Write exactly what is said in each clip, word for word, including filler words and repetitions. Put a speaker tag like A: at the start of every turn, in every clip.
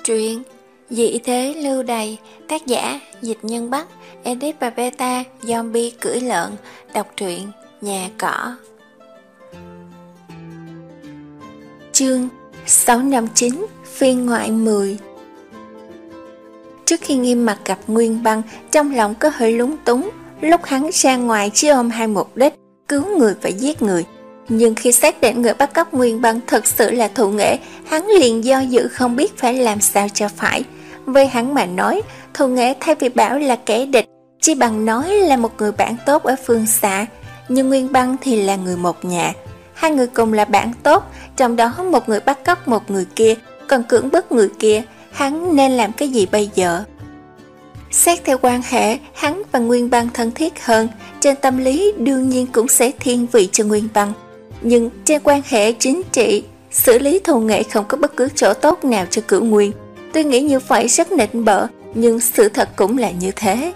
A: Truyện Dị thế lưu đày, tác giả Dịch Nhân Bắc, edit và beta Zombie cưỡi lợn. Đọc truyện Nhà Cỏ. Chương sáu năm chín, phiên ngoại mười. Trước khi Nghiêm Mặt gặp Nguyên Băng, trong lòng có hơi lúng túng. Lúc hắn ra ngoài chỉ ôm hai mục đích: cứu người và giết người. Nhưng khi xác định người bắt cóc Nguyên Băng thật sự là Thụ Nghệ, hắn liền do dự không biết phải làm sao cho phải. Với hắn mà nói, Thụ Nghệ thay vì bảo là kẻ địch, chỉ bằng nói là một người bạn tốt ở phương xa. Nhưng Nguyên Băng thì là người một nhà. Hai người cùng là bạn tốt, trong đó một người bắt cóc một người kia, còn cưỡng bức người kia. Hắn nên làm cái gì bây giờ? Xét theo quan hệ, hắn và Nguyên Băng thân thiết hơn, trên tâm lý đương nhiên cũng sẽ thiên vị cho Nguyên Băng. Nhưng trên quan hệ chính trị, xử lý Thụ Nghệ không có bất cứ chỗ tốt nào cho Cửu Nguyên. Tôi nghĩ như vậy rất nịnh bợ, nhưng sự thật cũng là như thế.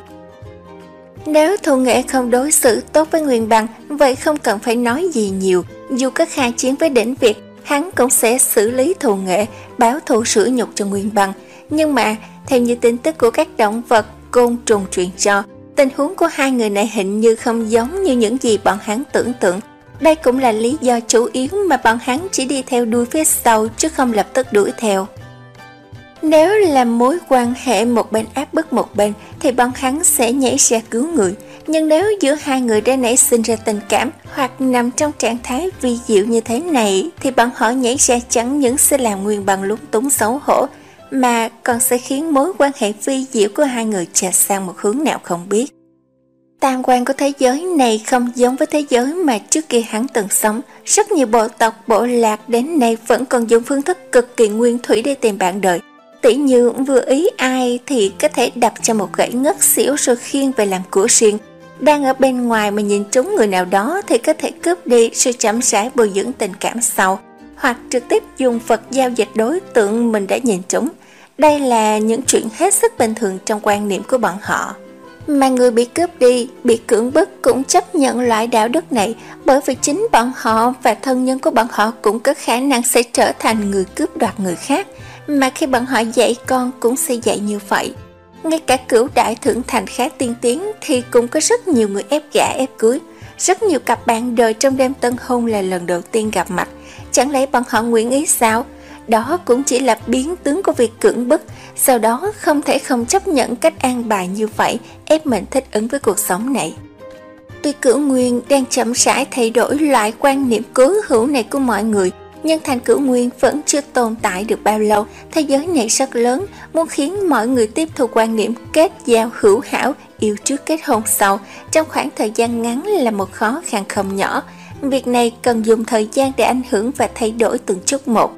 A: Nếu Thụ Nghệ không đối xử tốt với Nguyên Băng, vậy không cần phải nói gì nhiều. Dù có khai chiến với Đỉnh Việt, hắn cũng sẽ xử lý Thụ Nghệ, báo thù sửa nhục cho Nguyên Băng. Nhưng mà, theo như tin tức của các động vật, côn trùng truyền cho, tình huống của hai người này hình như không giống như những gì bọn hắn tưởng tượng. Đây cũng là lý do chủ yếu mà bọn hắn chỉ đi theo đuôi phía sau chứ không lập tức đuổi theo. Nếu là mối quan hệ một bên áp bức một bên thì bọn hắn sẽ nhảy ra cứu người. Nhưng nếu giữa hai người đã nảy sinh ra tình cảm hoặc nằm trong trạng thái vi diệu như thế này thì bọn họ nhảy ra chẳng những sẽ làm Nguyên Băng lúng túng xấu hổ, mà còn sẽ khiến mối quan hệ vi diệu của hai người chệch sang một hướng nào không biết. Tam quan của thế giới này không giống với thế giới mà trước kia hắn từng sống. Rất nhiều bộ tộc, bộ lạc đến nay vẫn còn dùng phương thức cực kỳ nguyên thủy để tìm bạn đời. Tỉ như vừa ý ai thì có thể đập cho một gãy ngất xỉu rồi khiêng về làm của riêng. Đang ở bên ngoài mà nhìn trúng người nào đó thì có thể cướp đi rồi chậm rãi bồi dưỡng tình cảm sau. Hoặc trực tiếp dùng Phật giao dịch đối tượng mình đã nhìn trúng. Đây là những chuyện hết sức bình thường trong quan niệm của bọn họ. Mà người bị cướp đi, bị cưỡng bức cũng chấp nhận loại đạo đức này, bởi vì chính bọn họ và thân nhân của bọn họ cũng có khả năng sẽ trở thành người cướp đoạt người khác. Mà khi bọn họ dạy con cũng sẽ dạy như vậy. Ngay cả Cửu Đại Thượng Thành khá tiên tiến thì cũng có rất nhiều người ép gả ép cưới. Rất nhiều cặp bạn đời trong đêm tân hôn là lần đầu tiên gặp mặt. Chẳng lẽ bọn họ nguyện ý sao? Đó cũng chỉ là biến tướng của việc cưỡng bức. Sau đó không thể không chấp nhận cách an bài như vậy, ép mình thích ứng với cuộc sống này. Tuy Cửu Nguyên đang chậm rãi thay đổi loại quan niệm cố hữu này của mọi người, nhưng thành Cửu Nguyên vẫn chưa tồn tại được bao lâu. Thế giới này rất lớn, muốn khiến mọi người tiếp thu quan niệm kết giao hữu hảo, yêu trước kết hôn sau trong khoảng thời gian ngắn là một khó khăn không nhỏ. Việc này cần dùng thời gian để ảnh hưởng và thay đổi từng chút một.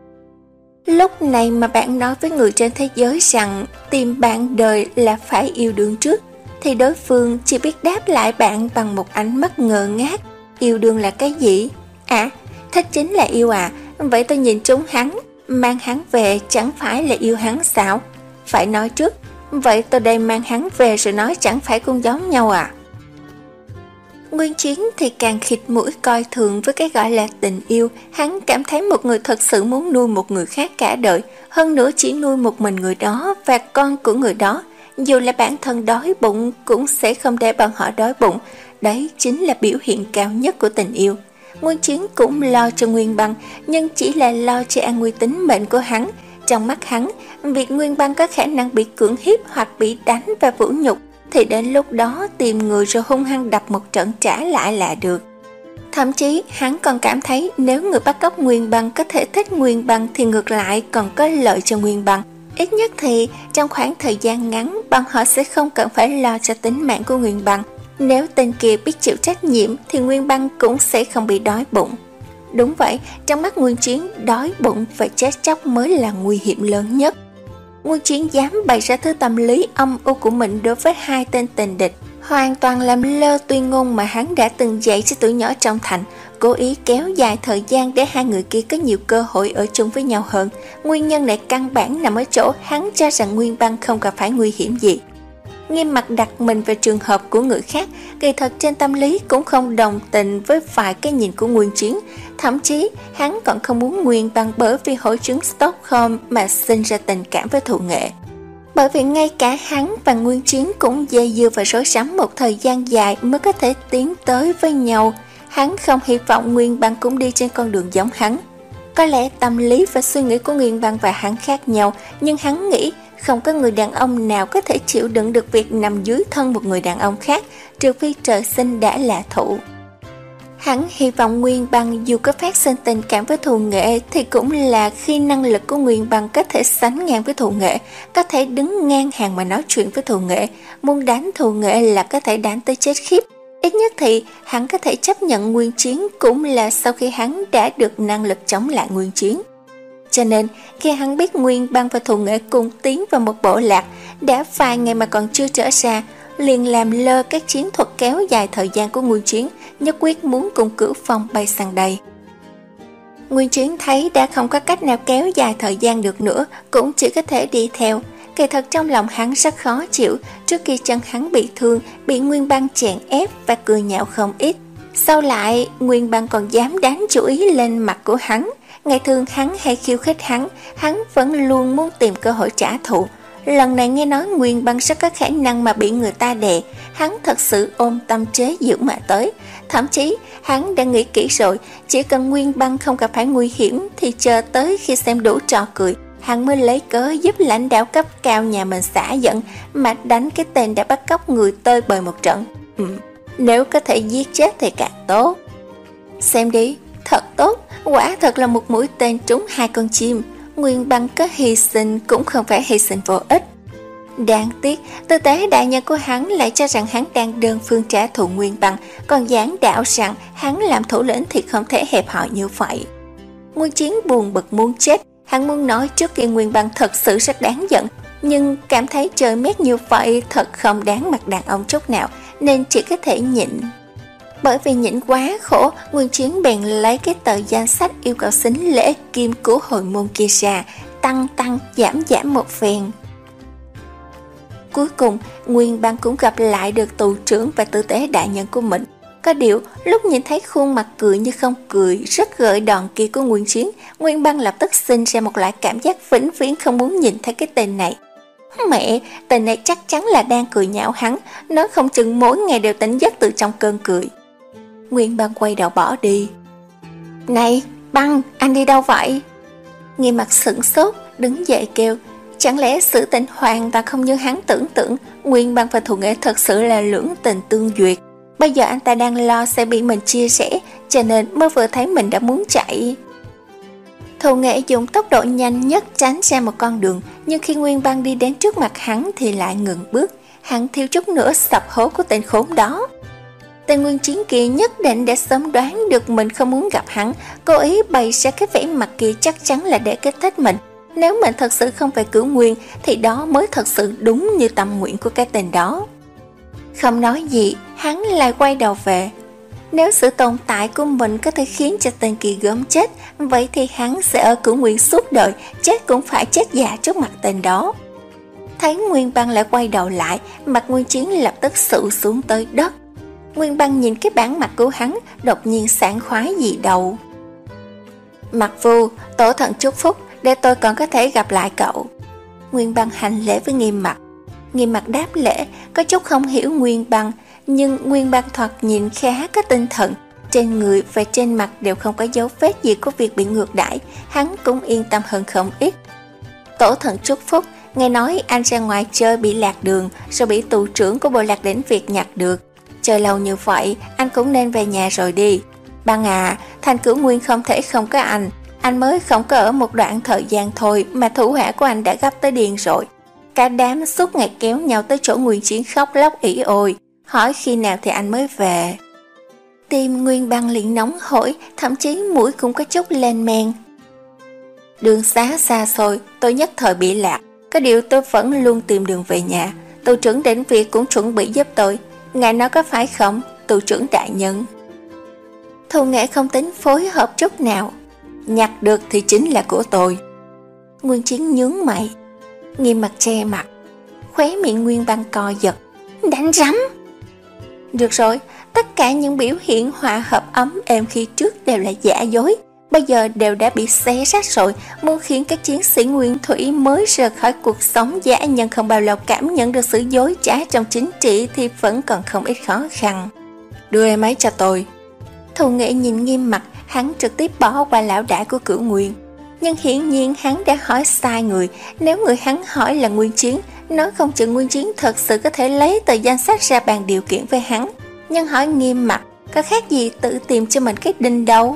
A: Lúc này mà bạn nói với người trên thế giới rằng tìm bạn đời là phải yêu đương trước, thì đối phương chỉ biết đáp lại bạn bằng một ánh mắt ngơ ngác. Yêu đương là cái gì? À, thích chính là yêu à? Vậy tôi nhìn trúng hắn, mang hắn về chẳng phải là yêu hắn sao? Phải nói trước, vậy tôi đây mang hắn về rồi nói chẳng phải cũng giống nhau à? Nguyên Chiến thì càng khịt mũi coi thường với cái gọi là tình yêu. Hắn cảm thấy một người thật sự muốn nuôi một người khác cả đời, hơn nữa chỉ nuôi một mình người đó và con của người đó. Dù là bản thân đói bụng cũng sẽ không để bọn họ đói bụng. Đấy chính là biểu hiện cao nhất của tình yêu. Nguyên Chiến cũng lo cho Nguyên Băng, nhưng chỉ là lo cho an nguy tính mệnh của hắn. Trong mắt hắn, việc Nguyên Băng có khả năng bị cưỡng hiếp hoặc bị đánh và vũ nhục thì đến lúc đó tìm người rồi hung hăng đập một trận trả lại là được. Thậm chí hắn còn cảm thấy nếu người bắt cóc Nguyên Băng có thể thích Nguyên Băng thì ngược lại còn có lợi cho Nguyên Băng. Ít nhất thì trong khoảng thời gian ngắn bọn họ sẽ không cần phải lo cho tính mạng của Nguyên Băng. Nếu tên kia biết chịu trách nhiệm thì Nguyên Băng cũng sẽ không bị đói bụng. Đúng vậy, trong mắt Nguyên Chiến, đói bụng và chết chóc mới là nguy hiểm lớn nhất. Nguyên Chiến dám bày ra thứ tâm lý âm u của mình đối với hai tên tình địch, hoàn toàn làm lơ tuyên ngôn mà hắn đã từng dạy cho tụi nhỏ trong thành, cố ý kéo dài thời gian để hai người kia có nhiều cơ hội ở chung với nhau hơn. Nguyên nhân này căn bản nằm ở chỗ hắn cho rằng Nguyên Băng không gặp phải nguy hiểm gì. Nghiêm mặt đặt mình vào trường hợp của người khác, kỳ thật trên tâm lý cũng không đồng tình với vài cái nhìn của Nguyên Chiến. Thậm chí hắn còn không muốn Nguyên Băng bởi vì hội chứng Stockholm mà sinh ra tình cảm với Thụ Nghệ. Bởi vì ngay cả hắn và Nguyên Chiến cũng dây dưa và rối rắm một thời gian dài mới có thể tiến tới với nhau. Hắn không hy vọng Nguyên Băng cũng đi trên con đường giống hắn. Có lẽ tâm lý và suy nghĩ của Nguyên Băng và hắn khác nhau, nhưng hắn nghĩ không có người đàn ông nào có thể chịu đựng được việc nằm dưới thân một người đàn ông khác, trừ phi trời sinh đã là Thụ. Hắn hy vọng Nguyên Băng dù có phát sinh tình cảm với Thụ Nghệ thì cũng là khi năng lực của Nguyên Băng có thể sánh ngang với Thụ Nghệ, có thể đứng ngang hàng mà nói chuyện với Thụ Nghệ, muốn đánh Thụ Nghệ là có thể đánh tới chết khiếp. Ít nhất thì hắn có thể chấp nhận Nguyên Chiến cũng là sau khi hắn đã được năng lực chống lại Nguyên Chiến. Cho nên khi hắn biết Nguyên Băng và Thụ Nghệ cùng tiến vào một bộ lạc, đã vài ngày mà còn chưa trở ra, liền làm lơ các chiến thuật kéo dài thời gian của Nguyên Chiến, nhất quyết muốn cùng Cửu Phong bay sang đây. Nguyên Chiến thấy đã không có cách nào kéo dài thời gian được nữa, cũng chỉ có thể đi theo. Kỳ thật trong lòng hắn rất khó chịu, trước khi chân hắn bị thương, bị Nguyên Băng chèn ép và cười nhạo không ít. Sau lại, Nguyên Băng còn dám đánh chú ý lên mặt của hắn. Ngày thường hắn hay khiêu khích hắn, hắn vẫn luôn muốn tìm cơ hội trả thù. Lần này nghe nói Nguyên Băng rất có khả năng mà bị người ta đè, hắn thật sự ôm tâm chế giễu mà tới. Thậm chí hắn đã nghĩ kỹ rồi, chỉ cần Nguyên Băng không gặp phải nguy hiểm thì chờ tới khi xem đủ trò cười, hắn mới lấy cớ giúp lãnh đạo cấp cao nhà mình xả giận mà đánh cái tên đã bắt cóc người tơi bời một trận. Ừ, nếu có thể giết chết thì càng tốt. Xem đi, thật tốt, quả thật là một mũi tên trúng hai con chim. Nguyên Băng có hy sinh cũng không phải hy sinh vô ích. Đáng tiếc, tư tế đại nhân của hắn lại cho rằng hắn đang đơn phương trả thù Nguyên Băng, còn giảng đạo rằng hắn làm thủ lĩnh thì không thể hẹp hòi như vậy. Nguyên Chiến buồn bực muốn chết, hắn muốn nói trước kia Nguyên Băng thật sự rất đáng giận, nhưng cảm thấy trời mét như vậy thật không đáng mặt đàn ông chút nào, nên chỉ có thể nhịn. Bởi vì nhịn quá khổ, Nguyên Chiến bèn lấy cái tờ danh sách yêu cầu xính lễ kim của hồi môn kia ra, tăng tăng giảm giảm một phen. Cuối cùng, Nguyên Băng cũng gặp lại được tù trưởng và tư tế đại nhân của mình. Có điều, lúc nhìn thấy khuôn mặt cười như không cười, rất gợi đòn kia của Nguyên Chiến, Nguyên Băng lập tức sinh ra một loại cảm giác vĩnh viễn không muốn nhìn thấy cái tên này. Mẹ, tên này chắc chắn là đang cười nhạo hắn, nó không chừng mỗi ngày đều tỉnh giấc từ trong cơn cười. Nguyên Băng quay đầu bỏ đi. Này, Băng, anh đi đâu vậy? Nghiêm mặt sửng sốt, đứng dậy kêu. Chẳng lẽ sự tình hoàn toàn không như hắn tưởng tượng, Nguyên Băng và Thụ Nghệ thật sự là lưỡng tình tương duyệt. Bây giờ anh ta đang lo sẽ bị mình chia sẻ, cho nên mới vừa thấy mình đã muốn chạy. Thụ Nghệ dùng tốc độ nhanh nhất tránh ra một con đường, nhưng khi Nguyên Băng đi đến trước mặt hắn thì lại ngừng bước. Hắn thiếu chút nữa sập hố của tên khốn đó. Tên Nguyên Chiến kia nhất định đã sớm đoán được mình không muốn gặp hắn, cố ý bày ra cái vẻ mặt kia chắc chắn là để kích thích mình. Nếu mình thật sự không phải cứu Nguyên thì đó mới thật sự đúng như tâm nguyện của cái tên đó. Không nói gì, hắn lại quay đầu về. Nếu sự tồn tại của mình có thể khiến cho tên kia gớm chết, vậy thì hắn sẽ ở cửu Nguyên suốt đời, chết cũng phải chết già trước mặt tên đó. Thấy Nguyên Băng lại quay đầu lại, mặt Nguyên Chiến lập tức sụ xuống tới đất. Nguyên Băng nhìn cái bản mặt của hắn, đột nhiên sảng khoái gì đâu. Mặt Vu, tổ thần chúc phúc, để tôi còn có thể gặp lại cậu. Nguyên Băng hành lễ với Nghiêm Mặt. Nghiêm Mặt đáp lễ, có chút không hiểu Nguyên Băng, nhưng Nguyên Băng thoạt nhìn khá có tinh thần. Trên người và trên mặt đều không có dấu vết gì của việc bị ngược đãi, hắn cũng yên tâm hơn không ít. Tổ thần chúc phúc, nghe nói anh ra ngoài chơi bị lạc đường, rồi bị tù trưởng của bộ lạc đến việc nhặt được. Chơi lâu như vậy, anh cũng nên về nhà rồi đi. Băng à, thành cửu Nguyên không thể không có anh. Anh mới không có ở một đoạn thời gian thôi mà thủ hạ của anh đã gấp tới điên rồi. Cả đám suốt ngày kéo nhau tới chỗ Nguyên Chiến khóc lóc ỉ ôi, hỏi khi nào thì anh mới về. Tim Nguyên Băng liền nóng hổi, thậm chí mũi cũng có chút lên men. Đường xá xa xôi, tôi nhất thời bị lạc. Có điều tôi vẫn luôn tìm đường về nhà. Tù trưởng đến việc cũng chuẩn bị giúp tôi. Ngài nói có phải không, tù trưởng đại nhân? Thù Nghệ không tính phối hợp chút nào. Nhặt được thì chính là của tôi. Nguyên Chiến nhướng mày. Nghiêm Mặt che mặt. khóe miệng Nguyên Băng co giật. Đánh rắm! Được rồi, tất cả những biểu hiện hòa hợp ấm êm khi trước đều là giả dối, bây giờ đều đã bị xé rách rồi. Muốn khiến các chiến sĩ nguyên thủy mới rời khỏi cuộc sống dã nhân không bao lâu cảm nhận được sự dối trá trong chính trị thì vẫn còn không ít khó khăn. Đưa em ấy cho tôi. Thù Nghệ nhìn Nghiêm Mặc, hắn trực tiếp bỏ qua lão đại của Cửu Nguyên. Nhưng hiển nhiên hắn đã hỏi sai người. Nếu người hắn hỏi là Nguyên Chiến, nói không chừng Nguyên Chiến thật sự có thể lấy tờ danh sách ra bàn điều kiện với hắn. Nhưng hỏi Nghiêm Mặc có khác gì tự tìm cho mình cái đinh đâu.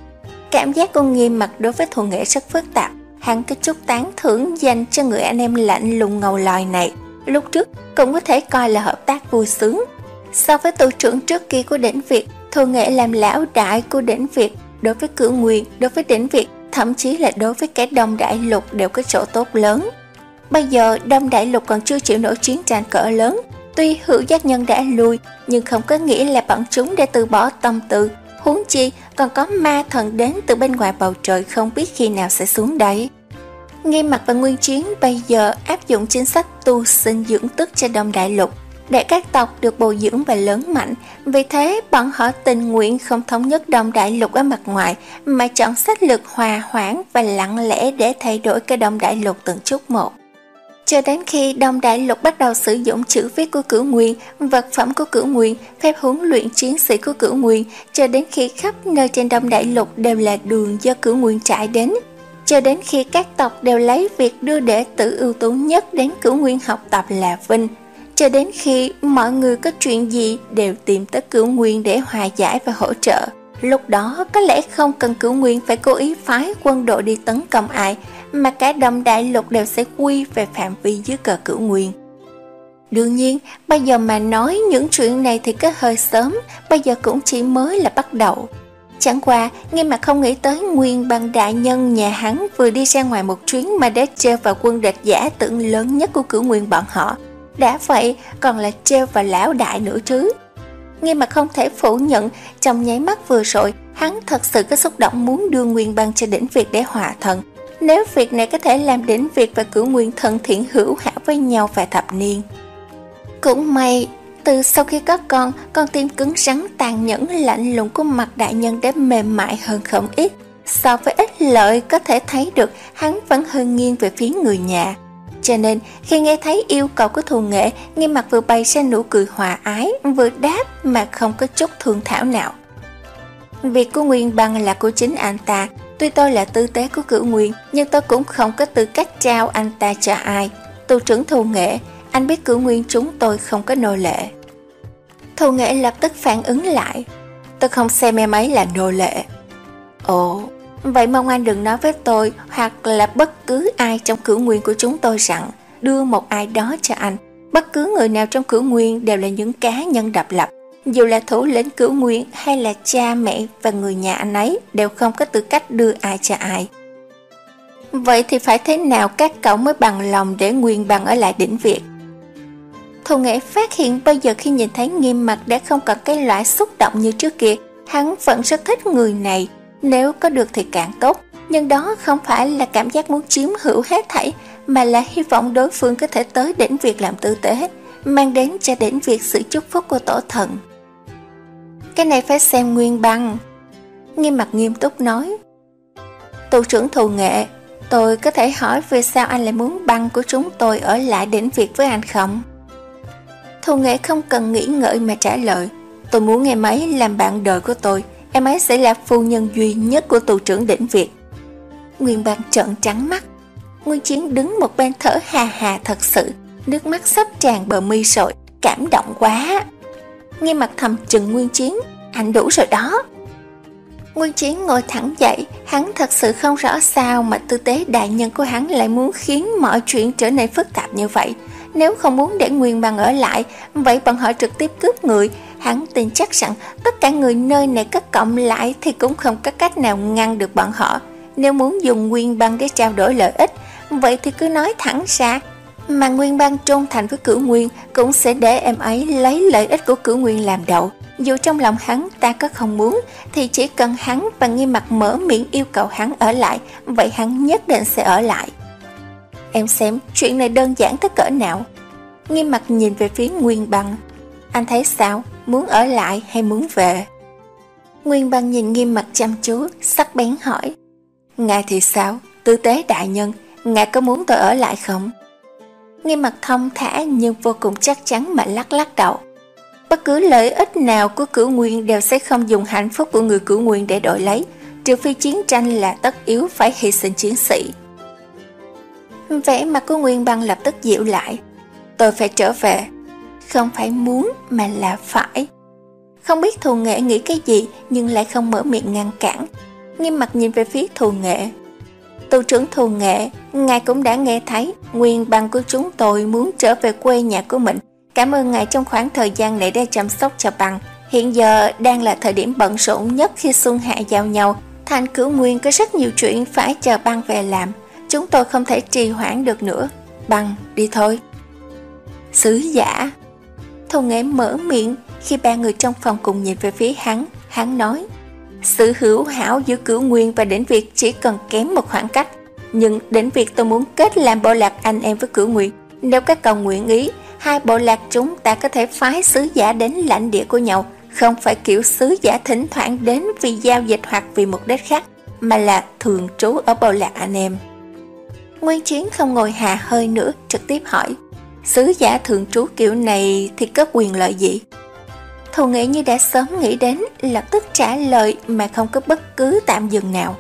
A: Cảm giác của Nghiêm Mặc đối với Thù Nghệ rất phức tạp. Hắn có chút tán thưởng dành cho người anh em lạnh lùng ngầu lòi này. Lúc trước cũng có thể coi là hợp tác vui sướng. So với tù trưởng trước kia của Đỉnh Việt, Thù Nghệ làm lão đại của Đỉnh Việt, đối với Cửu Nguyên, đối với Đỉnh Việt, thậm chí là đối với cả Đông Đại Lục đều có chỗ tốt lớn. Bây giờ Đông Đại Lục còn chưa chịu nổi chiến tranh cỡ lớn. Tuy hữu giác nhân đã lui, nhưng không có nghĩa là bọn chúng đã từ bỏ tâm tư. Huống chi còn có ma thần đến từ bên ngoài bầu trời không biết khi nào sẽ xuống đấy. Nghiêm Mặc và Nguyên Chiến bây giờ áp dụng chính sách tu sinh dưỡng tức cho Đông Đại Lục, để các tộc được bồi dưỡng và lớn mạnh. Vì thế bọn họ tình nguyện không thống nhất Đông Đại Lục ở mặt ngoài, mà chọn sách lược hòa hoãn và lặng lẽ để thay đổi cái Đông Đại Lục từng chút một. Cho đến khi Đông Đại Lục bắt đầu sử dụng chữ viết của Cửu Nguyên, vật phẩm của Cửu Nguyên, phép huấn luyện chiến sĩ của Cửu Nguyên, cho đến khi khắp nơi trên Đông Đại Lục đều là đường do Cửu Nguyên trải đến, cho đến khi các tộc đều lấy việc đưa đệ tử ưu tú nhất đến Cửu Nguyên học tập là vinh, cho đến khi mọi người có chuyện gì đều tìm tới Cửu Nguyên để hòa giải và hỗ trợ. Lúc đó có lẽ không cần Cửu Nguyên phải cố ý phái quân đội đi tấn công ai, mà cả Đông Đại Lục đều sẽ quy về phạm vi dưới cờ Cửu Nguyên. Đương nhiên, bây giờ mà nói những chuyện này thì có hơi sớm, bây giờ cũng chỉ mới là bắt đầu. Chẳng qua, ngay mà không nghĩ tới Nguyên Băng đại nhân nhà hắn vừa đi ra ngoài một chuyến mà đã trêu vào quân địch giả tưởng lớn nhất của Cửu Nguyên bọn họ. Đã vậy, còn là trêu vào lão đại nữa chứ. Ngay mà không thể phủ nhận, trong nháy mắt vừa rồi, hắn thật sự có xúc động muốn đưa Nguyên Băng cho Đỉnh Việt để hòa thân. Nếu việc này có thể làm Đỉnh Việt và Cửu Nguyên thân thiện hữu hảo với nhau vài thập niên. Cũng may, từ sau khi có con, con tim cứng rắn tàn nhẫn lạnh lùng của Mặt đại nhân đã mềm mại hơn không ít. So với ích lợi có thể thấy được, hắn vẫn hơi nghiêng về phía người nhà. Cho nên, khi nghe thấy yêu cầu của Thù Nghệ, Nghiêm Mặc vừa bày ra nụ cười hòa ái, vừa đáp mà không có chút thương thảo nào. Việc của Nguyên Băng là của chính anh ta. Tuy tôi là tư tế của Cửu Nguyên, nhưng tôi cũng không có tư cách trao anh ta cho ai. Tù trưởng Thù Nghệ, anh biết Cửu Nguyên chúng tôi không có nô lệ. Thù Nghệ lập tức phản ứng lại. Tôi không xem em ấy là nô lệ. Ồ, vậy mong anh đừng nói với tôi hoặc là bất cứ ai trong Cửu Nguyên của chúng tôi rằng đưa một ai đó cho anh. Bất cứ người nào trong Cửu Nguyên đều là những cá nhân độc lập. Dù là thủ lĩnh Cửu Nguyên hay là cha mẹ và người nhà anh ấy đều không có tư cách đưa ai cho ai. Vậy thì phải thế nào các cậu mới bằng lòng để Nguyên Băng ở lại Đỉnh Việt? Thù Nghệ phát hiện bây giờ khi nhìn thấy Nghiêm Mặc đã không còn cái loại xúc động như trước kia. Hắn vẫn rất thích người này, nếu có được thì càng tốt. Nhưng đó không phải là cảm giác muốn chiếm hữu hết thảy, mà là hy vọng đối phương có thể tới Đỉnh Việt làm tư tế, mang đến cho Đỉnh Việt sự chúc phúc của tổ thần. Cái này phải xem Nguyên Băng. Nghiêm Mặc nghiêm túc nói. Tù trưởng Thù Nghệ, tôi có thể hỏi vì sao anh lại muốn Băng của chúng tôi ở lại Đỉnh Việt với anh không? Thù Nghệ không cần nghĩ ngợi mà trả lời. Tôi muốn em ấy làm bạn đời của tôi. Em ấy sẽ là phu nhân duy nhất của tù trưởng Đỉnh Việt. Nguyên Băng trợn trắng mắt. Nguyên Chiến đứng một bên thở hà hà thật sự, nước mắt sắp tràn bờ mi rồi, cảm động quá. Nghiêm Mặc thầm chừng Nguyên Chiến, anh đủ rồi đó. Nguyên Chiến ngồi thẳng dậy, hắn thật sự không rõ sao mà tư tế đại nhân của hắn lại muốn khiến mọi chuyện trở nên phức tạp như vậy. Nếu không muốn để Nguyên Băng ở lại, vậy bọn họ trực tiếp cướp người. Hắn tin chắc rằng tất cả người nơi này cất cộng lại thì cũng không có cách nào ngăn được bọn họ. Nếu muốn dùng Nguyên Băng để trao đổi lợi ích, vậy thì cứ nói thẳng ra. Mà Nguyên Băng trung thành với Cửu Nguyên cũng sẽ để em ấy lấy lợi ích của Cửu Nguyên làm đầu. Dù trong lòng hắn ta có không muốn, thì chỉ cần hắn và Nghiêm Mặc mở miệng yêu cầu hắn ở lại, vậy hắn nhất định sẽ ở lại. Em xem chuyện này đơn giản tới cỡ nào. nghiêm mặt nhìn về phía Nguyên Băng. Anh thấy sao, muốn ở lại hay muốn về? Nguyên Băng nhìn Nghiêm Mặt chăm chú, sắc bén hỏi. Ngài thì sao, tư tế đại nhân, ngài có muốn tôi ở lại không? Nghiêm Mặt thông thả nhưng vô cùng chắc chắn mà lắc lắc đầu. Bất cứ lợi ích nào của Cửu Nguyên đều sẽ không dùng hạnh phúc của người Cửu Nguyên để đổi lấy, trừ phi chiến tranh là tất yếu phải hy sinh chiến sĩ. Vẻ mặt của Nguyên Băng lập tức dịu lại. Tôi phải trở về. Không phải muốn mà là phải. Không biết Thù Nghệ nghĩ cái gì nhưng lại không mở miệng ngăn cản. Nghiêm Mặt nhìn về phía Thù Nghệ. Tù trưởng Thù Nghệ, ngài cũng đã nghe thấy Nguyên Băng của chúng tôi muốn trở về quê nhà của mình. Cảm ơn ngài trong khoảng thời gian này đã chăm sóc cho Băng. Hiện giờ đang là thời điểm bận rộn nhất khi xuân hạ giao nhau. Thành Cửu Nguyên có rất nhiều chuyện phải chờ Băng về làm. Chúng tôi không thể trì hoãn được nữa. Băng, đi thôi. Sứ giả. Thù Nghệ mở miệng khi ba người trong phòng cùng nhìn về phía hắn. Hắn nói, sự hữu hảo giữa Cửu Nguyên và Đỉnh Việt chỉ cần kém một khoảng cách. Nhưng Đỉnh Việt tôi muốn kết làm bộ lạc anh em với Cửu Nguyên. Nếu các cậu nguyện ý, hai bộ lạc chúng ta có thể phái sứ giả đến lãnh địa của nhau. Không phải kiểu sứ giả thỉnh thoảng đến vì giao dịch hoặc vì mục đích khác, mà là thường trú ở bộ lạc anh em. Nguyên Chiến không ngồi hà hơi nữa, trực tiếp hỏi, sứ giả thường trú kiểu này thì có quyền lợi gì? Thù Nghệ như đã sớm nghĩ đến, lập tức trả lời mà không có bất cứ tạm dừng nào.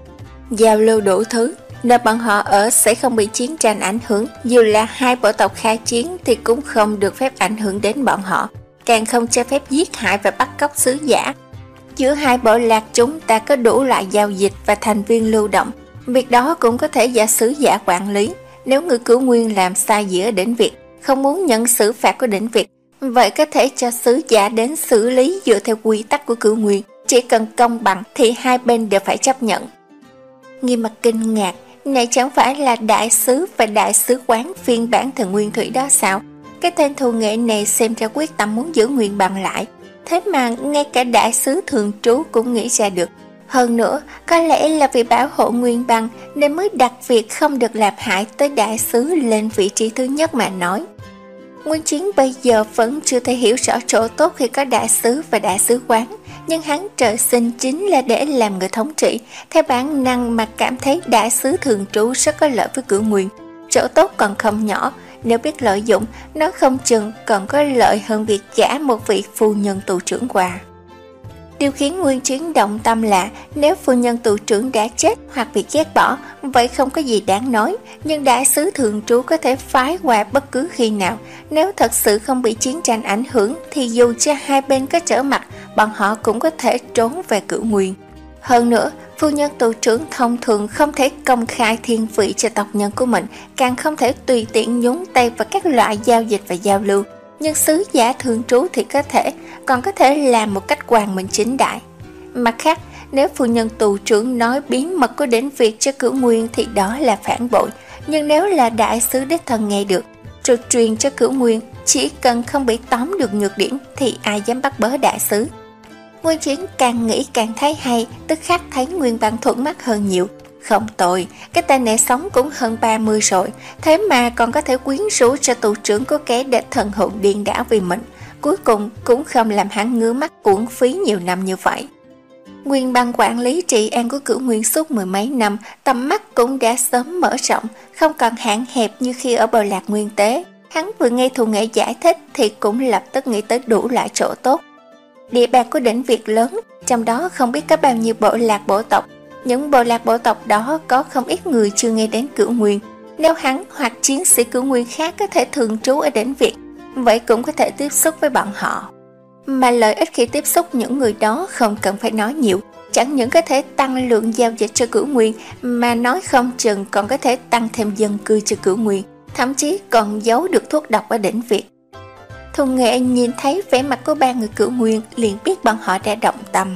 A: Giao lưu đủ thứ, nơi bọn họ ở sẽ không bị chiến tranh ảnh hưởng. Dù là hai bộ tộc khai chiến thì cũng không được phép ảnh hưởng đến bọn họ, càng không cho phép giết hại và bắt cóc sứ giả. Giữa hai bộ lạc chúng ta có đủ loại giao dịch và thành viên lưu động. Việc đó cũng có thể do sứ giả quản lý. Nếu người Cửu Nguyên làm sai giữa Đỉnh Việt, không muốn nhận xử phạt của Đỉnh Việt, vậy có thể cho sứ giả đến xử lý dựa theo quy tắc của Cửu Nguyên. Chỉ cần công bằng thì hai bên đều phải chấp nhận. Nghiêm Mặt kinh ngạc, này chẳng phải là đại sứ và đại sứ quán phiên bản Thần Nguyên Thủy đó sao? Cái tên Thù Nghệ này xem ra quyết tâm muốn giữ Nguyên Băng lại. Thế mà ngay cả đại sứ thường trú cũng nghĩ ra được. Hơn nữa, có lẽ là vì bảo hộ Nguyên Băng nên mới đặt việc không được làm hại tới đại sứ lên vị trí thứ nhất mà nói. Nguyên Chiến bây giờ vẫn chưa thể hiểu rõ chỗ tốt khi có đại sứ và đại sứ quán, nhưng hắn trời sinh chính là để làm người thống trị. Theo bản năng mà cảm thấy đại sứ thường trú rất có lợi với Cửu Nguyên. Chỗ tốt còn không nhỏ, nếu biết lợi dụng, nó không chừng còn có lợi hơn việc trả một vị phu nhân tù trưởng quà. Điều khiến Nguyên Chiến động tâm là nếu phu nhân tù trưởng đã chết hoặc bị ghét bỏ, vậy không có gì đáng nói, nhưng đại sứ thường trú có thể phái qua bất cứ khi nào. Nếu thật sự không bị chiến tranh ảnh hưởng thì dù cho hai bên có trở mặt, bọn họ cũng có thể trốn về Cửu Nguyên. Hơn nữa, phu nhân tù trưởng thông thường không thể công khai thiên vị cho tộc nhân của mình, càng không thể tùy tiện nhúng tay vào các loại giao dịch và giao lưu. Nhưng sứ giả thường trú thì có thể, còn có thể làm một cách quang minh chính đại. Mặt khác, nếu phu nhân tù trưởng nói bí mật của Đỉnh Việt cho Cửu Nguyên thì đó là phản bội. Nhưng nếu là đại sứ đích thân nghe được, rồi truyền cho Cửu Nguyên, chỉ cần không bị tóm được nhược điểm thì ai dám bắt bớ đại sứ. Nguyên Chiến càng nghĩ càng thấy hay, tức khắc thấy Nguyên Băng thuận mắt hơn nhiều. Không tồi, cái tên này sống cũng hơn ba mươi rồi, thế mà còn có thể quyến rũ cho tù trưởng của kẻ địch thần hồn điên đảo vì mình. Cuối cùng cũng không làm hắn ngứa mắt uổng phí nhiều năm như vậy. Nguyên Băng quản lý trị an của Cửu Nguyên suốt mười mấy năm, tầm mắt cũng đã sớm mở rộng, không còn hạn hẹp như khi ở bờ lạc Nguyên Tế. Hắn vừa nghe Thù Nghệ giải thích thì cũng lập tức nghĩ tới đủ loại chỗ tốt. Địa bàn của Đỉnh Việt lớn, trong đó không biết có bao nhiêu bộ lạc bộ tộc. Những bộ lạc bộ tộc đó có không ít người chưa nghe đến Cửu Nguyên. Nếu hắn hoặc chiến sĩ Cửu Nguyên khác có thể thường trú ở Đỉnh Việt, vậy cũng có thể tiếp xúc với bọn họ. Mà lợi ích khi tiếp xúc những người đó không cần phải nói nhiều, chẳng những có thể tăng lượng giao dịch cho Cửu Nguyên, mà nói không chừng còn có thể tăng thêm dân cư cho Cửu Nguyên, thậm chí còn giấu được thuốc độc ở Đỉnh Việt. Thù Nghệ nhìn thấy vẻ mặt của ba người Cửu Nguyên liền biết bọn họ đã động tâm.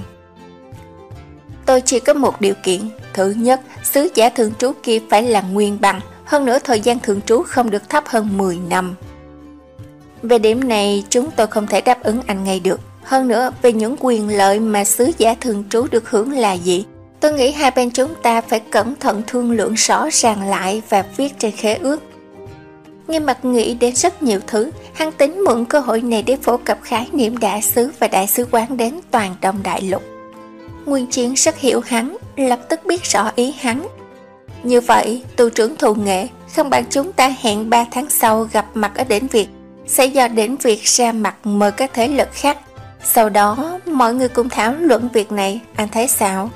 A: Tôi chỉ có một điều kiện. Thứ nhất, sứ giả thường trú kia phải là Nguyên Băng, hơn nữa thời gian thường trú không được thấp hơn mười năm. Về điểm này chúng tôi không thể đáp ứng anh ngay được. Hơn nữa, về những quyền lợi mà sứ giả thường trú được hưởng là gì, tôi nghĩ hai bên chúng ta phải cẩn thận thương lượng rõ ràng lại và viết trên khế ước. Nghiêm Mặc nghĩ đến rất nhiều thứ, hắn tính mượn cơ hội này để phổ cập khái niệm đại sứ và đại sứ quán đến toàn Đông Đại Lục. Nguyên Chiến rất hiểu hắn, lập tức biết rõ ý hắn. Như vậy, tù trưởng Thù Nghệ, không bằng chúng ta hẹn ba tháng sau gặp mặt ở Đỉnh Việt, sẽ do Đỉnh Việt ra mặt mời các thế lực khác. Sau đó, mọi người cùng thảo luận việc này, anh thấy sao?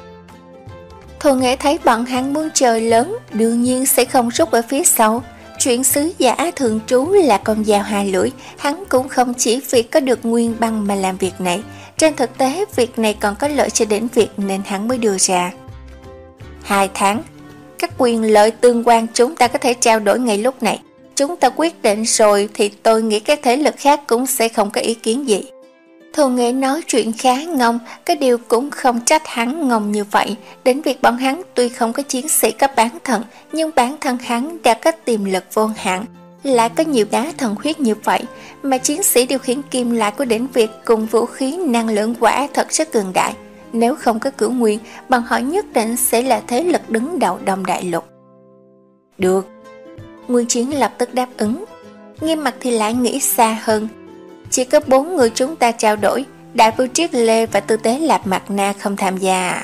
A: Thù Nghệ thấy bọn hắn muốn chơi lớn, đương nhiên sẽ không rút ở phía sau. Chuyện sứ giả thường trú là con dao hai lưỡi, hắn cũng không chỉ vì có được Nguyên Băng mà làm việc này. Trên thực tế, việc này còn có lợi cho Đỉnh Việt nên hắn mới đưa ra. Hai tháng, các quyền lợi tương quan chúng ta có thể trao đổi ngay lúc này. Chúng ta quyết định rồi thì tôi nghĩ các thế lực khác cũng sẽ không có ý kiến gì. Thù Nghệ nói chuyện khá ngông, cái điều cũng không trách hắn ngông như vậy. Đến việc bọn hắn tuy không có chiến sĩ cấp bán thần, nhưng bản thân hắn đã có tiềm lực vô hạn, lại có nhiều đá thần huyết như vậy, mà chiến sĩ điều khiển kim loại của Đỉnh Việt cùng vũ khí năng lượng quả thật rất cường đại. Nếu không có Cửu Nguyên, bọn họ nhất định sẽ là thế lực đứng đầu Đông Đại Lục. Được. Nguyên Chiến lập tức đáp ứng. Nghiêm Mặc thì lại nghĩ xa hơn. Chỉ có bốn người chúng ta trao đổi, Đại Vương Triết Lê và Tư Tế Lạp Mạc Na không tham gia.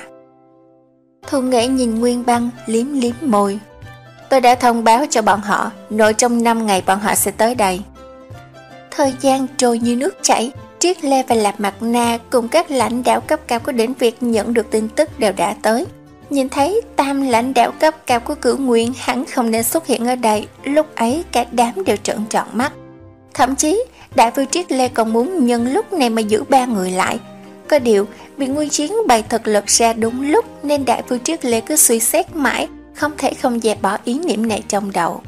A: Thù Nghệ nhìn Nguyên Băng, liếm liếm môi. Tôi đã thông báo cho bọn họ, nội trong năm ngày bọn họ sẽ tới đây. Thời gian trôi như nước chảy, Triết Lê và Lạp Mạc Na cùng các lãnh đạo cấp cao của Đỉnh Việt nhận được tin tức đều đã tới. Nhìn thấy tam lãnh đạo cấp cao của Cửu Nguyên hẳn không nên xuất hiện ở đây, lúc ấy cả đám đều trợn tròn mắt. Thậm chí, Đại Vương Triết Lê còn muốn nhân lúc này mà giữ ba người lại. Có điều, vì Nguyên Chiến bày thực lực ra đúng lúc nên Đại Vương Triết Lê cứ suy xét mãi, không thể không dẹp bỏ ý niệm này trong đầu.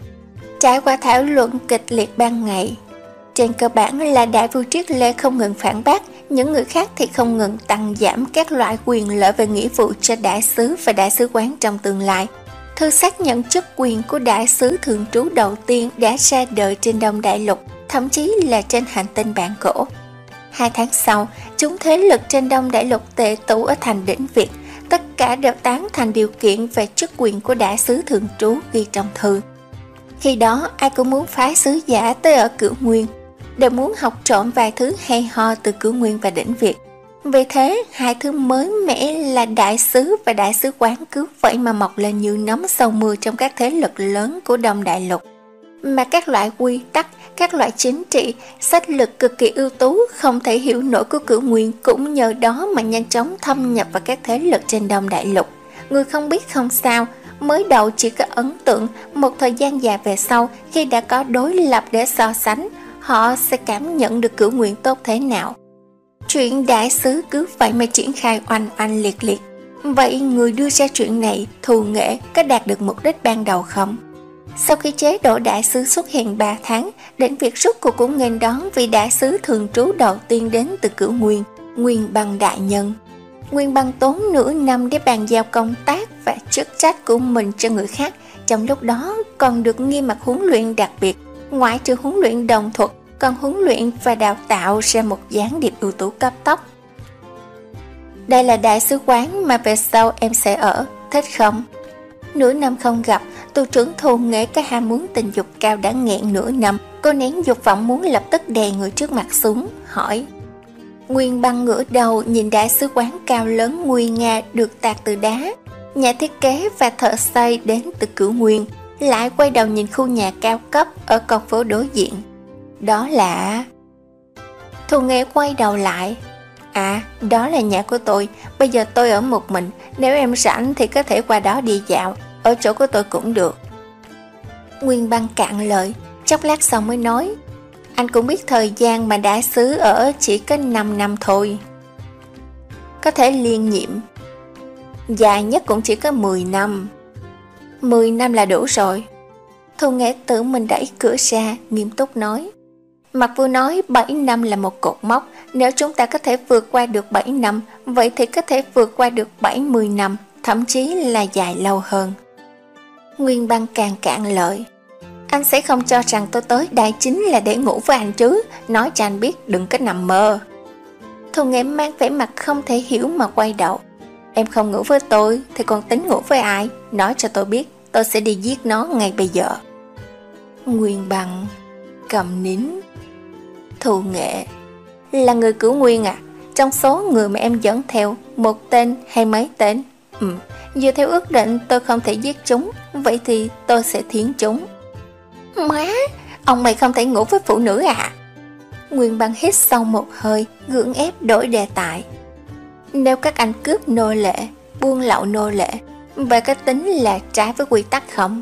A: Trải qua thảo luận kịch liệt ban ngày, trên cơ bản là Đại Vương Triết Lê không ngừng phản bác, những người khác thì không ngừng tăng giảm các loại quyền lợi về nghĩa vụ cho đại sứ và đại sứ quán trong tương lai. Thư xác nhận chức quyền của đại sứ thường trú đầu tiên đã ra đời trên Đông Đại Lục, thậm chí là trên hành tinh bản cổ. Hai tháng sau, chúng thế lực trên Đông Đại Lục tề tụ ở thành Đỉnh Việt, tất cả đều tán thành điều kiện về chức quyền của đại sứ thường trú ghi trong thư. Khi đó, ai cũng muốn phái sứ giả tới ở Cửu Nguyên, đều muốn học trộm vài thứ hay ho từ Cửu Nguyên và Đỉnh Việt. Vì thế, hai thứ mới mẻ là đại sứ và đại sứ quán cứ vậy mà mọc lên như nấm sau mưa trong các thế lực lớn của Đông Đại Lục. Mà các loại quy tắc, các loại chính trị, sách lực cực kỳ ưu tú không thể hiểu nổi của Cửu Nguyên cũng nhờ đó mà nhanh chóng thâm nhập vào các thế lực trên Đông Đại Lục. Người không biết không sao, mới đầu chỉ có ấn tượng, một thời gian dài về sau khi đã có đối lập để so sánh, họ sẽ cảm nhận được Cửu Nguyên tốt thế nào. Chuyện đại sứ cứ vậy mà triển khai oanh oanh liệt liệt. Vậy người đưa ra chuyện này, Thù Nghệ, có đạt được mục đích ban đầu không? Sau khi chế độ đại sứ xuất hiện ba tháng, Đỉnh Việt rút cuộc cũng nghênh đón vị đại sứ thường trú đầu tiên đến từ Cửu Nguyên, Nguyên Băng đại nhân. Nguyên Băng tốn nửa năm để bàn giao công tác và chức trách của mình cho người khác, trong lúc đó còn được Nghiêm Mặc huấn luyện đặc biệt, ngoại trừ huấn luyện đồng thuật, còn huấn luyện và đào tạo ra một gián điệp ưu tú cấp tốc. Đây là đại sứ quán mà về sau em sẽ ở, thích không? Nửa năm không gặp, tù trưởng Thù Nghệ cái ham muốn tình dục cao đã nghẹn nửa năm. Cô nén dục vọng muốn lập tức đè người trước mặt xuống, hỏi. Nguyên Băng ngửa đầu nhìn đại sứ quán cao lớn nguy nga được tạc từ đá, nhà thiết kế và thợ xây đến từ Cửu Nguyên, lại quay đầu nhìn khu nhà cao cấp ở con phố đối diện. Đó là... Thù Nghệ quay đầu lại. À, đó là nhà của tôi, bây giờ tôi ở một mình, nếu em rảnh thì có thể qua đó đi dạo, ở chỗ của tôi cũng được. Nguyên Băng cạn lời, chốc lát sau mới nói, anh cũng biết thời gian mà đại sứ ở chỉ có năm năm thôi. Có thể liên nhiệm, dài nhất cũng chỉ có mười năm. mười năm là đủ rồi. Thù Nghệ tự mình đẩy cửa ra, nghiêm túc nói. Mặc Vô nói bảy năm là một cột mốc, nếu chúng ta có thể vượt qua được bảy năm, vậy thì có thể vượt qua được bảy mươi năm, thậm chí là dài lâu hơn. Nguyên Băng càng cạn lời. Anh sẽ không cho rằng tôi tới đây chính là để ngủ với anh chứ, nói cho anh biết đừng có nằm mơ. Thù Nghệ mang vẻ mặt không thể hiểu mà quay đầu. Em không ngủ với tôi thì còn tính ngủ với ai? Nói cho tôi biết, tôi sẽ đi giết nó ngay bây giờ. Nguyên Băng cầm nín. Thù Nghệ: là người Cửu Nguyên à? Trong số người mà em dẫn theo, một tên hay mấy tên? Ừ, dựa theo ước định tôi không thể giết chúng, vậy thì tôi sẽ thiến chúng. Má, ông mày không thể ngủ với phụ nữ à? Nguyên Băng hít sâu một hơi, gượng ép đổi đề tài. Nếu các anh cướp nô lệ, buôn lậu nô lệ, vậy có tính là trái với quy tắc không?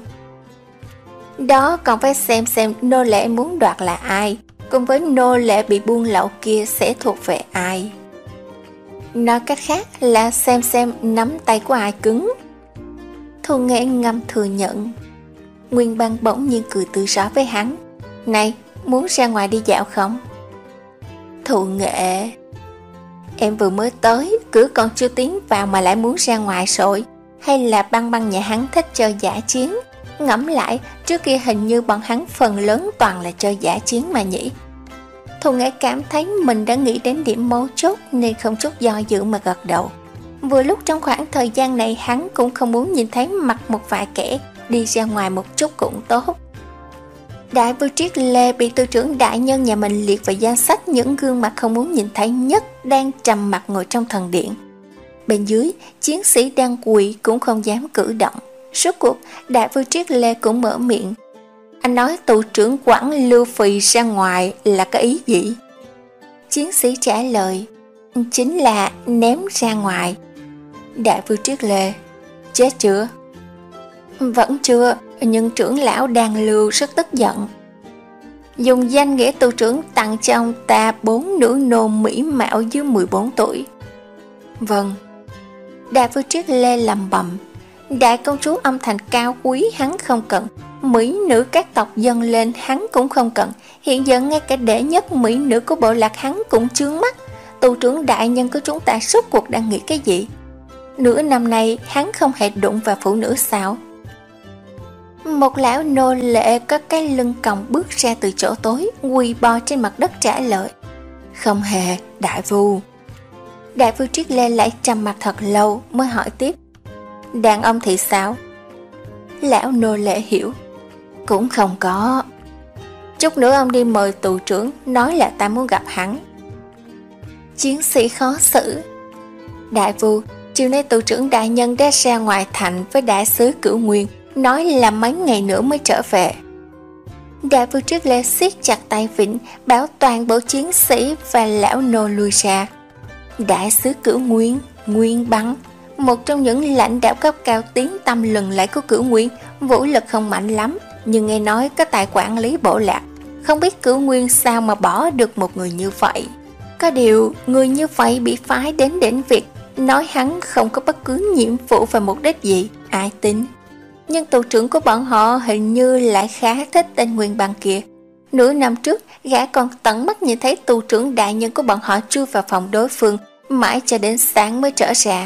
A: Đó còn phải xem xem nô lệ muốn đoạt là ai, cùng với nô lệ bị buôn lậu kia sẽ thuộc về ai. Nói cách khác là xem xem nắm tay của ai cứng. Thù Nghệ ngầm thừa nhận. Nguyên Băng bỗng nhiên cười tươi rói với hắn. Này, muốn ra ngoài đi dạo không? Thù Nghệ: em vừa mới tới, cửa còn chưa tiến vào mà lại muốn ra ngoài rồi. Hay là Băng Băng nhà hắn thích chơi dã chiến? Ngẫm lại, trước kia hình như bọn hắn phần lớn toàn là chơi dã chiến mà nhỉ. Thù Nghệ cảm thấy mình đã nghĩ đến điểm mấu chốt nên không chút do dự mà gật đầu. Vừa lúc trong khoảng thời gian này hắn cũng không muốn nhìn thấy mặt một vài kẻ, đi ra ngoài một chút cũng tốt. Đại Vương Triết Lê bị tư trưởng đại nhân nhà mình liệt vào danh sách những gương mặt không muốn nhìn thấy nhất, đang trầm mặt ngồi trong thần điện. Bên dưới, chiến sĩ đang quỳ cũng không dám cử động. Rốt cuộc, Đại Vương Triết Lê cũng mở miệng. Anh nói tù trưởng Quảng Lưu Phì ra ngoài là có ý gì? Chiến sĩ trả lời, chính là ném ra ngoài. Đại Vương Triết Lê: chết chưa? Vẫn chưa, nhưng trưởng lão Đan Lưu rất tức giận. Dùng danh nghĩa tù trưởng tặng cho ông ta bốn nữ nô mỹ mạo dưới mười bốn tuổi. Vâng. Đại Vương Triết Lê lầm bầm. Đại công chúa âm thanh cao quý hắn không cần, mỹ nữ các tộc dâng lên hắn cũng không cần. Hiện giờ ngay cả đệ nhất mỹ nữ của bộ lạc hắn cũng chướng mắt. Tù trưởng đại nhân của chúng ta suốt cuộc đang nghĩ cái gì? Nửa năm nay hắn không hề đụng vào phụ nữ sao? Một lão nô lệ có cái lưng còng bước ra từ chỗ tối, quỳ bò trên mặt đất trả lời. Không hề, đại vu. Đại Vương Triết Lê lại trầm mặt thật lâu mới hỏi tiếp. Đàn ông thì sao? Lão nô lệ hiểu. Cũng không có. Chút nữa ông đi mời tù trưởng, nói là ta muốn gặp hắn. Chiến sĩ khó xử. Đại vu, chiều nay tù trưởng đại nhân đã ra ngoài thành với đại sứ Cửu Nguyên, nói là mấy ngày nữa mới trở về. Đại Vương Triết Lê siết chặt tay vịnh, bảo toàn bộ chiến sĩ và lão nô lui ra. Đại sứ Cửu Nguyên, Nguyên Băng, một trong những lãnh đạo cấp cao tiếng tăm lừng lẫy của Cửu Nguyên, vũ lực không mạnh lắm, nhưng nghe nói có tài quản lý bộ lạc. Không biết Cửu Nguyên sao mà bỏ được một người như vậy. Có điều, người như vậy bị phái đến đỉnh Việt, nói hắn không có bất cứ nhiệm vụ và mục đích gì, ai tin. Nhưng tù trưởng của bọn họ hình như lại khá thích tên Nguyên Băng kia. Nửa năm trước, gã còn tận mắt nhìn thấy tù trưởng đại nhân của bọn họ chui vào phòng đối phương, mãi cho đến sáng mới trở ra.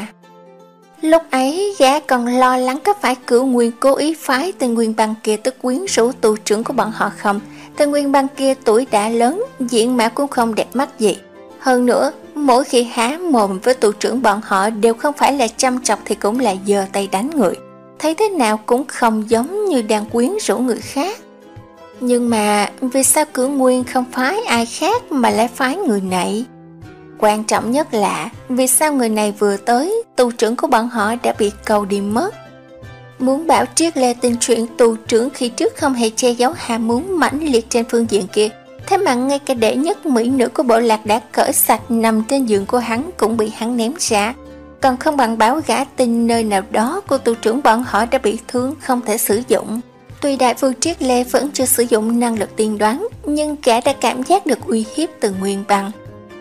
A: Lúc ấy, gã còn lo lắng có phải Cửu Nguyên cố ý phái tên Nguyên Băng kia tới quyến rũ tù trưởng của bọn họ không. Tên Nguyên Băng kia tuổi đã lớn, diện mạo cũng không đẹp mắt gì. Hơn nữa, mỗi khi há mồm với tù trưởng bọn họ đều không phải là chăm chọc thì cũng là giơ tay đánh người. Thấy thế nào cũng không giống như đang quyến rũ người khác. Nhưng mà vì sao Cửu Nguyên không phái ai khác mà lại phái người này? Quan trọng nhất là vì sao người này vừa tới, tù trưởng của bọn họ đã bị cầu đi mất. Muốn bảo Triết Lê tin chuyện tù trưởng khi trước không hề che giấu ham muốn mãnh liệt trên phương diện kia. Thế mà ngay cả đệ nhất mỹ nữ của bộ lạc đã cởi sạch nằm trên giường của hắn cũng bị hắn ném ra. Còn không bằng báo gã tin nơi nào đó của tù trưởng bọn họ đã bị thương không thể sử dụng. Tuy Đại Vương Triết Lê vẫn chưa sử dụng năng lực tiên đoán, nhưng gã đã cảm giác được uy hiếp từ Nguyên Băng.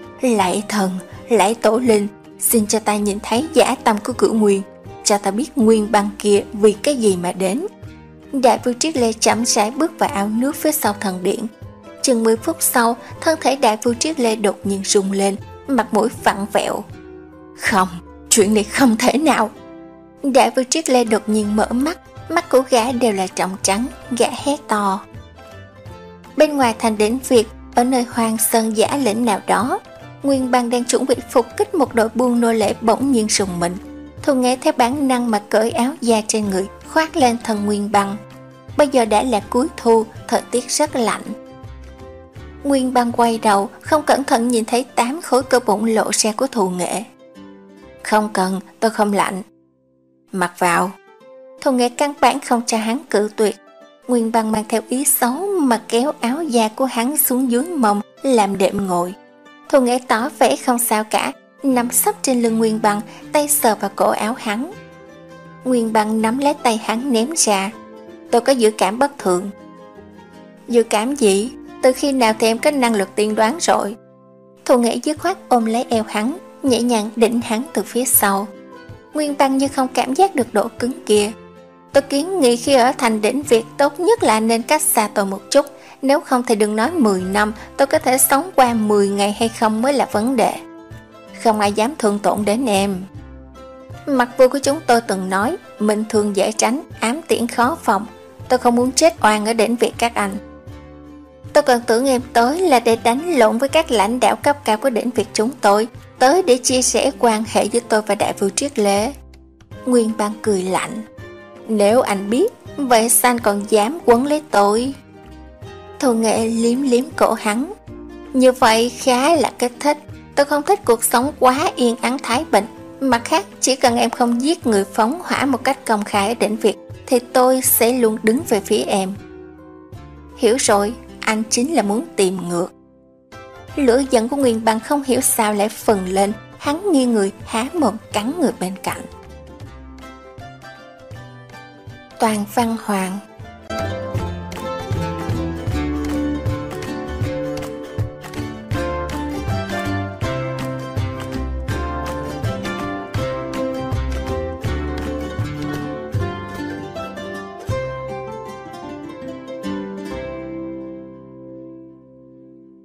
A: Lạy thần, lạy tổ linh, xin cho ta nhìn thấy dã tâm của Cửu Nguyên, cho ta biết Nguyên Băng kia vì cái gì mà đến. Đại Vương Triết Lê chậm rãi bước vào ao nước phía sau thần điện. Chừng mười phút sau, thân thể Đại Vương Triết Lê đột nhiên rung lên, mặt mũi vặn vẹo. Không, chuyện này không thể nào. Đại Vương Triết Lê đột nhiên mở mắt, mắt của gã đều là trọng trắng, gã hét to. Bên ngoài thành đỉnh Việt, ở nơi hoang sơn giả lĩnh nào đó, Nguyên Băng đang chuẩn bị phục kích một đội buôn nô lệ bỗng nhiên rùng mình. Thu Nghệ theo bản năng mà cởi áo da trên người, khoác lên thân Nguyên Băng. bây giờ đã là cuối thu, thời tiết rất lạnh. Nguyên Băng quay đầu, không cẩn thận nhìn thấy tám khối cơ bụng lộ ra của Thù Nghệ. Không cần, tôi không lạnh. Mặc vào. Thù Nghệ căn bản không cho hắn cự tuyệt. Nguyên Băng mang theo ý xấu mà kéo áo da của hắn xuống dưới mông, làm đệm ngồi. Thù Nghệ tỏ vẻ không sao cả, nằm sấp trên lưng Nguyên Băng, tay sờ vào cổ áo hắn. Nguyên Băng nắm lấy tay hắn ném ra. Tôi có dự cảm bất thường. Dự cảm gì? Từ khi nào thì em có năng lực tiên đoán rồi? Thù Nghệ dứt khoát ôm lấy eo hắn, nhẹ nhàng đỉnh hắn từ phía sau. Nguyên Băng như không cảm giác được độ cứng kia. Tôi kiến nghị khi ở thành đỉnh Việt tốt nhất là nên cách xa tôi một chút. Nếu không thì đừng nói mười năm, tôi có thể sống qua mười ngày hay không mới là vấn đề. Không ai dám thương tổn đến em. Mặt vua của chúng tôi từng nói, minh thương dễ tránh, ám tiễn khó phòng. Tôi không muốn chết oan ở đỉnh Việt các anh. Tôi còn tưởng em tới là để đánh lộn với các lãnh đạo cấp cao của đỉnh Việt chúng tôi, tới để chia sẻ quan hệ với tôi và đại vương Triết Lễ. Nguyên Băng cười lạnh. Nếu anh biết, vậy sao anh còn dám quấn lấy tôi? Thù Nghệ liếm liếm cổ hắn. Như vậy khá là kích thích. Tôi không thích cuộc sống quá yên ắng thái bình. Mặt khác, chỉ cần em không giết người phóng hỏa một cách công khai ở đỉnh Việt, thì tôi sẽ luôn đứng về phía em. Hiểu rồi, anh chính là muốn tìm ngược. Lửa giận của Nguyên Băng không hiểu sao lại phừng lên. Hắn nghiêng người há mồm cắn người bên cạnh. Toàn Văn Hoàng.